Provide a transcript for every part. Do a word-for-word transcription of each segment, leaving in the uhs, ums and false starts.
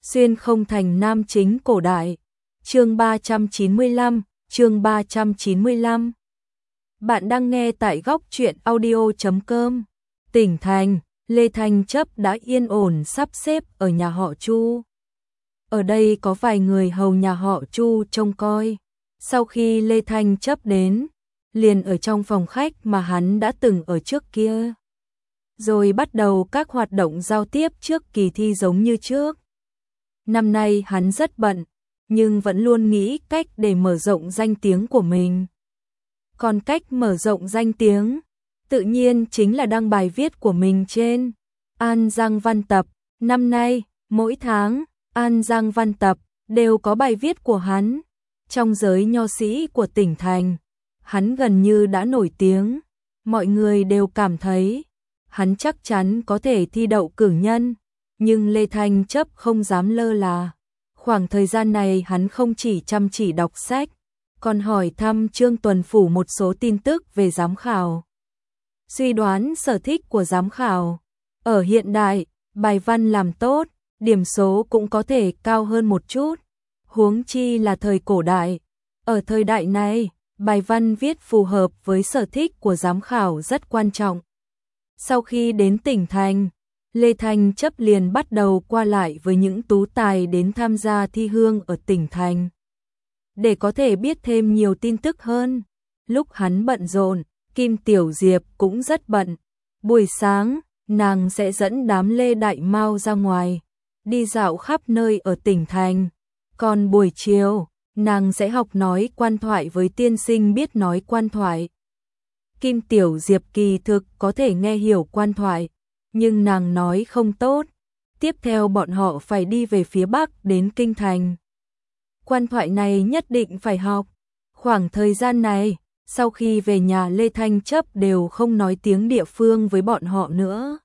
Xuyên không thành nam chính cổ đại. Chương ba trăm chín mươi lăm, chương ba trăm chín mươi lăm. Bạn đang nghe tại góc truyện audio chấm com. Tỉnh thành, Lê Thanh Chấp đã yên ổn sắp xếp ở nhà họ Chu. Ở đây có vài người hầu nhà họ Chu trông coi. Sau khi Lê Thanh Chấp đến, liền ở trong phòng khách mà hắn đã từng ở trước kia. Rồi bắt đầu các hoạt động giao tiếp trước kỳ thi giống như trước. Năm nay hắn rất bận, nhưng vẫn luôn nghĩ cách để mở rộng danh tiếng của mình. Còn cách mở rộng danh tiếng, tự nhiên chính là đăng bài viết của mình trên An Giang Văn Tập. Năm nay, mỗi tháng, An Giang Văn Tập đều có bài viết của hắn. Trong giới nho sĩ của tỉnh thành, hắn gần như đã nổi tiếng. Mọi người đều cảm thấy hắn chắc chắn có thể thi đậu cử nhân. Nhưng Lê Thanh Chấp không dám lơ là. Khoảng thời gian này hắn không chỉ chăm chỉ đọc sách, còn hỏi thăm Trương Tuần Phủ một số tin tức về giám khảo. Suy đoán sở thích của giám khảo. Ở hiện đại, bài văn làm tốt, điểm số cũng có thể cao hơn một chút. Huống chi là thời cổ đại. Ở thời đại này, bài văn viết phù hợp với sở thích của giám khảo rất quan trọng. Sau khi đến tỉnh thành, Lê Thanh Chấp liền bắt đầu qua lại với những tú tài đến tham gia thi hương ở tỉnh thành. Để có thể biết thêm nhiều tin tức hơn, lúc hắn bận rộn, Kim Tiểu Diệp cũng rất bận. Buổi sáng, nàng sẽ dẫn đám Lê Đại Mao ra ngoài, đi dạo khắp nơi ở tỉnh thành. Còn buổi chiều, nàng sẽ học nói quan thoại với tiên sinh biết nói quan thoại. Kim Tiểu Diệp kỳ thực có thể nghe hiểu quan thoại, nhưng nàng nói không tốt. Tiếp theo bọn họ phải đi về phía Bắc đến Kinh Thành. Quan thoại này nhất định phải học. Khoảng thời gian này, sau khi về nhà Lê Thanh Chấp đều không nói tiếng địa phương với bọn họ nữa.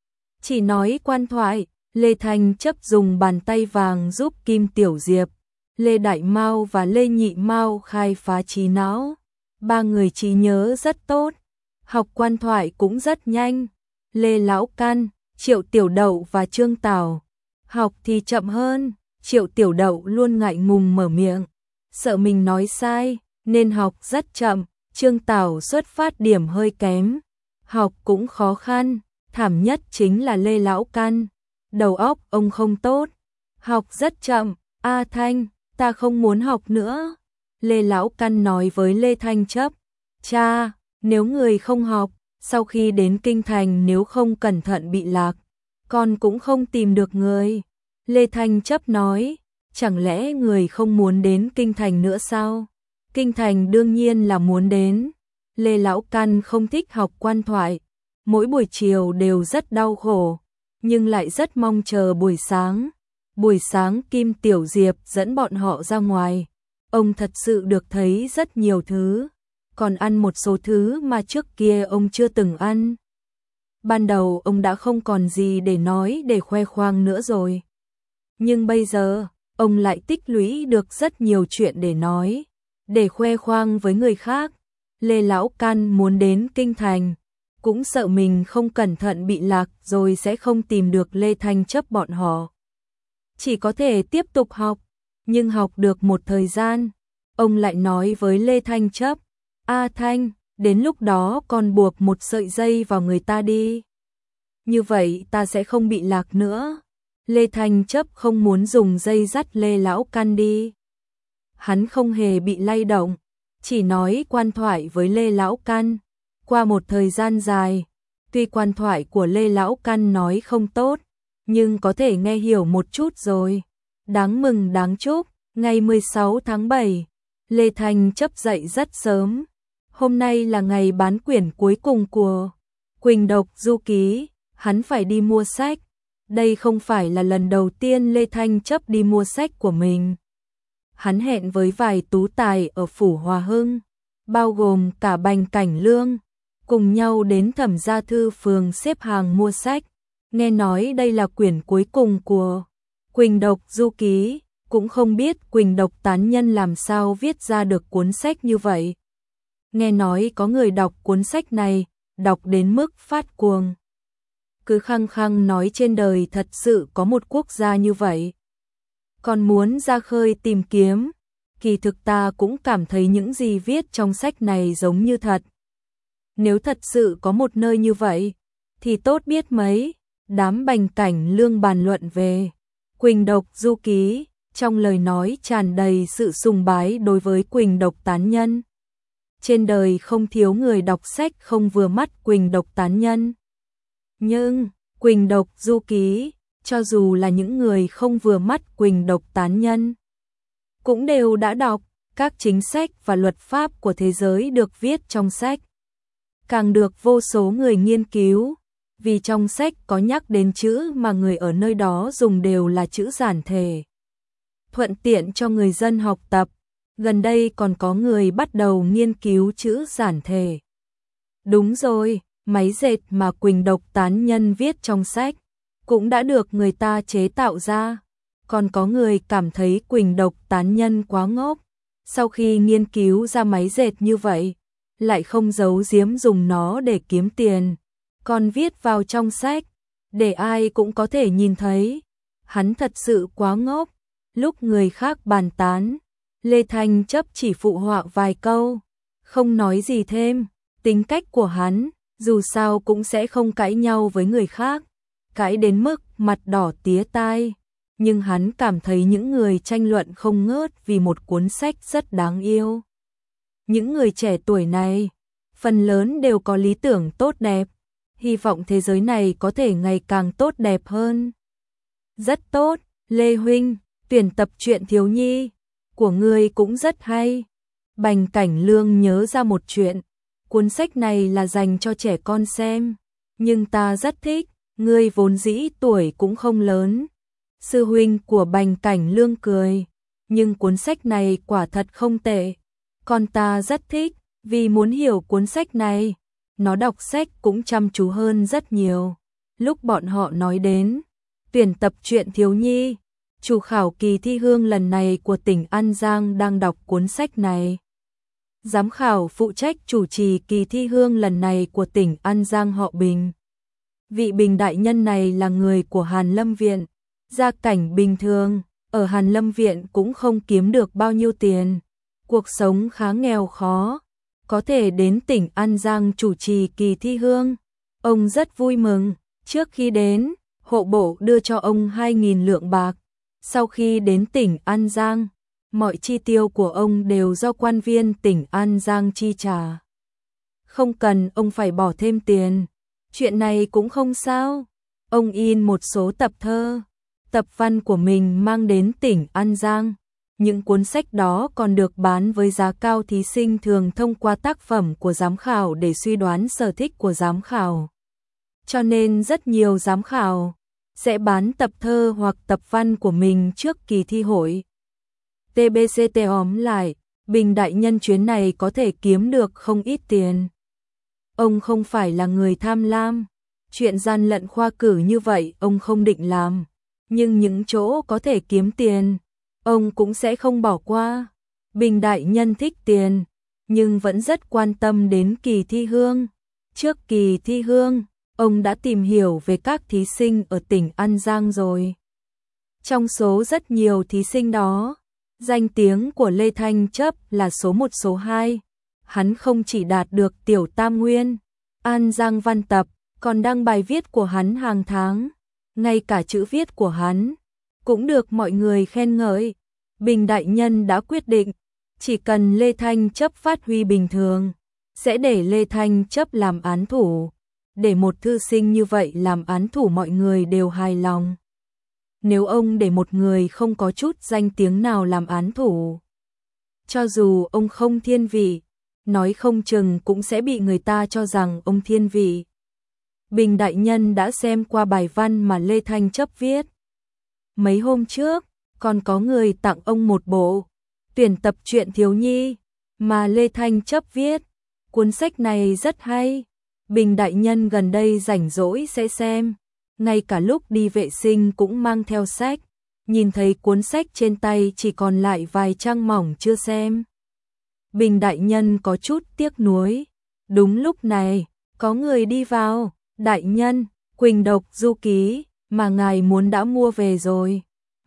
Chỉ nói quan thoại, Lê Thanh Chấp dùng bàn tay vàng giúp Kim Tiểu Diệp, Lê Đại Mao và Lê Nhị Mao khai phá trí não. Ba người trí nhớ rất tốt, học quan thoại cũng rất nhanh. Lê Lão Căn, Triệu Tiểu Đậu và Trương Tảo học thì chậm hơn. Triệu Tiểu Đậu luôn ngại ngùng mở miệng, sợ mình nói sai, nên học rất chậm. Trương Tảo xuất phát điểm hơi kém, học cũng khó khăn. Thảm nhất chính là Lê Lão Căn, đầu óc ông không tốt, học rất chậm. A Thanh, ta không muốn học nữa. Lê Lão Căn nói với Lê Thanh Chấp, cha, nếu người không học, sau khi đến Kinh Thành nếu không cẩn thận bị lạc, con cũng không tìm được người. Lê Thanh Chấp nói, chẳng lẽ người không muốn đến Kinh Thành nữa sao? Kinh Thành đương nhiên là muốn đến. Lê Lão Căn không thích học quan thoại, mỗi buổi chiều đều rất đau khổ, nhưng lại rất mong chờ buổi sáng. Buổi sáng Kim Tiểu Diệp dẫn bọn họ ra ngoài, ông thật sự được thấy rất nhiều thứ, còn ăn một số thứ mà trước kia ông chưa từng ăn. Ban đầu ông đã không còn gì để nói để khoe khoang nữa rồi. Nhưng bây giờ, ông lại tích lũy được rất nhiều chuyện để nói, để khoe khoang với người khác. Lê Lão Căn muốn đến Kinh Thành, cũng sợ mình không cẩn thận bị lạc rồi sẽ không tìm được Lê Thanh Chấp bọn họ. Chỉ có thể tiếp tục học, nhưng học được một thời gian, ông lại nói với Lê Thanh Chấp, A Thanh, đến lúc đó con buộc một sợi dây vào người ta đi. Như vậy ta sẽ không bị lạc nữa. Lê Thanh Chấp không muốn dùng dây dắt Lê Lão Căn đi. Hắn không hề bị lay động, chỉ nói quan thoại với Lê Lão Căn. Qua một thời gian dài, tuy quan thoại của Lê Lão Căn nói không tốt, nhưng có thể nghe hiểu một chút rồi. Đáng mừng đáng chúc, ngày mười sáu tháng bảy, Lê Thanh Chấp dậy rất sớm. Hôm nay là ngày bán quyển cuối cùng của Quỳnh Độc Du Ký, hắn phải đi mua sách. Đây không phải là lần đầu tiên Lê Thanh Chấp đi mua sách của mình. Hắn hẹn với vài tú tài ở Phủ Hòa Hưng, bao gồm cả Bành Cảnh Lương, cùng nhau đến Thẩm Gia Thư phường xếp hàng mua sách. Nghe nói đây là quyển cuối cùng của Quỳnh Độc Du Ký, cũng không biết Quỳnh Độc tán nhân làm sao viết ra được cuốn sách như vậy. Nghe nói có người đọc cuốn sách này, đọc đến mức phát cuồng. Cứ khăng khăng nói trên đời thật sự có một quốc gia như vậy. còn muốn ra khơi tìm kiếm. Kỳ thực ta cũng cảm thấy những gì viết trong sách này giống như thật. Nếu thật sự có một nơi như vậy, thì tốt biết mấy. Đám Bành Cảnh Lương bàn luận về Quỳnh Độc du ký, trong lời nói tràn đầy sự sùng bái đối với Quỳnh Độc tán nhân. Trên đời không thiếu người đọc sách không vừa mắt Quỳnh Độc tán nhân. Nhưng, Quỳnh Độc du ký, cho dù là những người không vừa mắt Quỳnh Độc tán nhân, cũng đều đã đọc. Các chính sách và luật pháp của thế giới được viết trong sách, càng được vô số người nghiên cứu, vì trong sách có nhắc đến chữ mà người ở nơi đó dùng đều là chữ giản thể, thuận tiện cho người dân học tập. Gần đây còn có người bắt đầu nghiên cứu chữ giản thể. Đúng rồi, máy dệt mà Quỳnh Độc tán nhân viết trong sách cũng đã được người ta chế tạo ra. Còn có người cảm thấy Quỳnh Độc tán nhân quá ngốc, sau khi nghiên cứu ra máy dệt như vậy, lại không giấu giếm dùng nó để kiếm tiền, còn viết vào trong sách, để ai cũng có thể nhìn thấy. Hắn thật sự quá ngốc. Lúc người khác bàn tán, Lê Thanh Chấp chỉ phụ họa vài câu, không nói gì thêm. Tính cách của hắn, dù sao cũng sẽ không cãi nhau với người khác, cãi đến mức mặt đỏ tía tai. Nhưng hắn cảm thấy những người tranh luận không ngớt vì một cuốn sách rất đáng yêu. Những người trẻ tuổi này, phần lớn đều có lý tưởng tốt đẹp, hy vọng thế giới này có thể ngày càng tốt đẹp hơn. Rất tốt, Lê Huynh, tuyển tập truyện thiếu nhi của ngươi cũng rất hay. Bành Cảnh Lương nhớ ra một chuyện, cuốn sách này là dành cho trẻ con xem, nhưng ta rất thích, ngươi vốn dĩ tuổi cũng không lớn. Sư huynh của Bành Cảnh Lương cười, nhưng cuốn sách này quả thật không tệ, con ta rất thích, vì muốn hiểu cuốn sách này, nó đọc sách cũng chăm chú hơn rất nhiều. Lúc bọn họ nói đến tuyển tập truyện thiếu nhi, chủ khảo kỳ thi hương lần này của tỉnh An Giang đang đọc cuốn sách này. Giám khảo phụ trách chủ trì kỳ thi hương lần này của tỉnh An Giang họ Bình. Vị Bình đại nhân này là người của Hàn Lâm Viện, gia cảnh bình thường, ở Hàn Lâm Viện cũng không kiếm được bao nhiêu tiền, cuộc sống khá nghèo khó, có thể đến tỉnh An Giang chủ trì kỳ thi hương. Ông rất vui mừng, trước khi đến, hộ bộ đưa cho ông hai nghìn lượng bạc. Sau khi đến tỉnh An Giang, mọi chi tiêu của ông đều do quan viên tỉnh An Giang chi trả. Không cần ông phải bỏ thêm tiền, chuyện này cũng không sao. Ông in một số tập thơ, tập văn của mình mang đến tỉnh An Giang. Những cuốn sách đó còn được bán với giá cao, thí sinh thường thông qua tác phẩm của giám khảo để suy đoán sở thích của giám khảo. Cho nên rất nhiều giám khảo sẽ bán tập thơ hoặc tập văn của mình trước kỳ thi hội. tê bê xê tê tóm lại, Bình đại nhân chuyến này có thể kiếm được không ít tiền. Ông không phải là người tham lam, chuyện gian lận khoa cử như vậy ông không định làm, nhưng những chỗ có thể kiếm tiền, ông cũng sẽ không bỏ qua. Bình đại nhân thích tiền, nhưng vẫn rất quan tâm đến kỳ thi hương. Trước kỳ thi hương, ông đã tìm hiểu về các thí sinh ở tỉnh An Giang rồi. Trong số rất nhiều thí sinh đó, danh tiếng của Lê Thanh Chấp là số một số hai. Hắn không chỉ đạt được tiểu tam nguyên, An Giang văn tập, còn đăng bài viết của hắn hàng tháng. Ngay cả chữ viết của hắn cũng được mọi người khen ngợi. Bình đại nhân đã quyết định, chỉ cần Lê Thanh Chấp phát huy bình thường, sẽ để Lê Thanh Chấp làm án thủ. Để một thư sinh như vậy làm án thủ mọi người đều hài lòng. Nếu ông để một người không có chút danh tiếng nào làm án thủ, cho dù ông không thiên vị, nói không chừng cũng sẽ bị người ta cho rằng ông thiên vị. Bình đại nhân đã xem qua bài văn mà Lê Thanh Chấp viết. Mấy hôm trước, còn có người tặng ông một bộ tuyển tập truyện thiếu nhi mà Lê Thanh Chấp viết. Cuốn sách này rất hay. Bình đại nhân gần đây rảnh rỗi sẽ xem, ngay cả lúc đi vệ sinh cũng mang theo sách, nhìn thấy cuốn sách trên tay chỉ còn lại vài trang mỏng chưa xem. Bình đại nhân có chút tiếc nuối. Đúng lúc này, có người đi vào. Đại nhân, Quỳnh Độc du ký mà ngài muốn đã mua về rồi.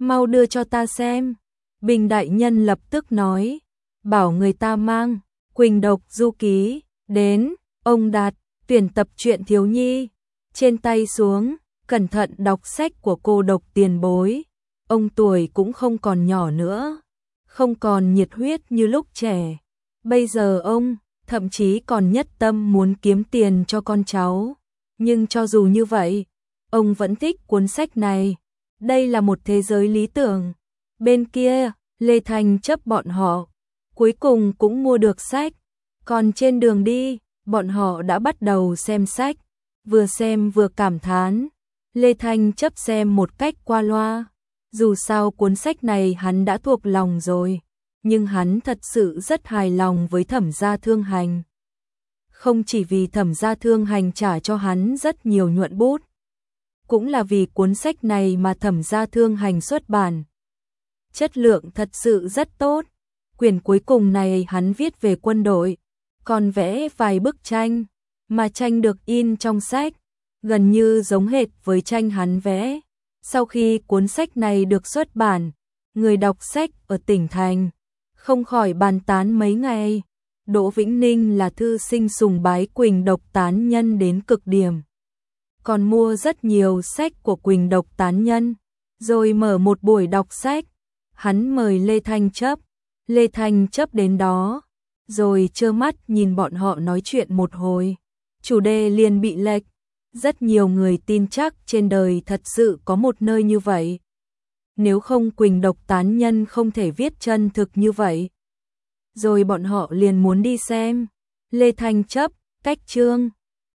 mau đưa cho ta xem. Bình đại nhân lập tức nói, bảo người ta mang Quỳnh Độc du ký đến. Ông đặt tuyển tập truyện thiếu nhi trên tay xuống, cẩn thận đọc sách của cô độc tiền bối. Ông tuổi cũng không còn nhỏ nữa, không còn nhiệt huyết như lúc trẻ. Bây giờ ông thậm chí còn nhất tâm muốn kiếm tiền cho con cháu. Nhưng cho dù như vậy, ông vẫn thích cuốn sách này. Đây là một thế giới lý tưởng. Bên kia, Lê Thanh chấp bọn họ, cuối cùng cũng mua được sách. Còn trên đường đi, bọn họ đã bắt đầu xem sách. Vừa xem vừa cảm thán. Lê Thanh chấp xem một cách qua loa. Dù sao cuốn sách này hắn đã thuộc lòng rồi. Nhưng hắn thật sự rất hài lòng với Thẩm Gia Thương Hành. Không chỉ vì Thẩm Gia Thương Hành trả cho hắn rất nhiều nhuận bút, cũng là vì cuốn sách này mà Thẩm Gia Thương Hành xuất bản. Chất lượng thật sự rất tốt. Quyển cuối cùng này hắn viết về quân đội, còn vẽ vài bức tranh, mà tranh được in trong sách, gần như giống hệt với tranh hắn vẽ. Sau khi cuốn sách này được xuất bản, người đọc sách ở tỉnh thành không khỏi bàn tán mấy ngày. Đỗ Vĩnh Ninh là thư sinh sùng bái Quỳnh Độc tán nhân đến cực điểm, còn mua rất nhiều sách của Quỳnh Độc tán nhân, rồi mở một buổi đọc sách. Hắn mời Lê Thanh chấp, Lê Thanh chấp đến đó, rồi trơ mắt nhìn bọn họ nói chuyện một hồi. Chủ đề liền bị lệch. Rất nhiều người tin chắc trên đời thật sự có một nơi như vậy. Nếu không Quỳnh Độc tán nhân không thể viết chân thực như vậy. Rồi bọn họ liền muốn đi xem. Lê Thanh chấp, cách chương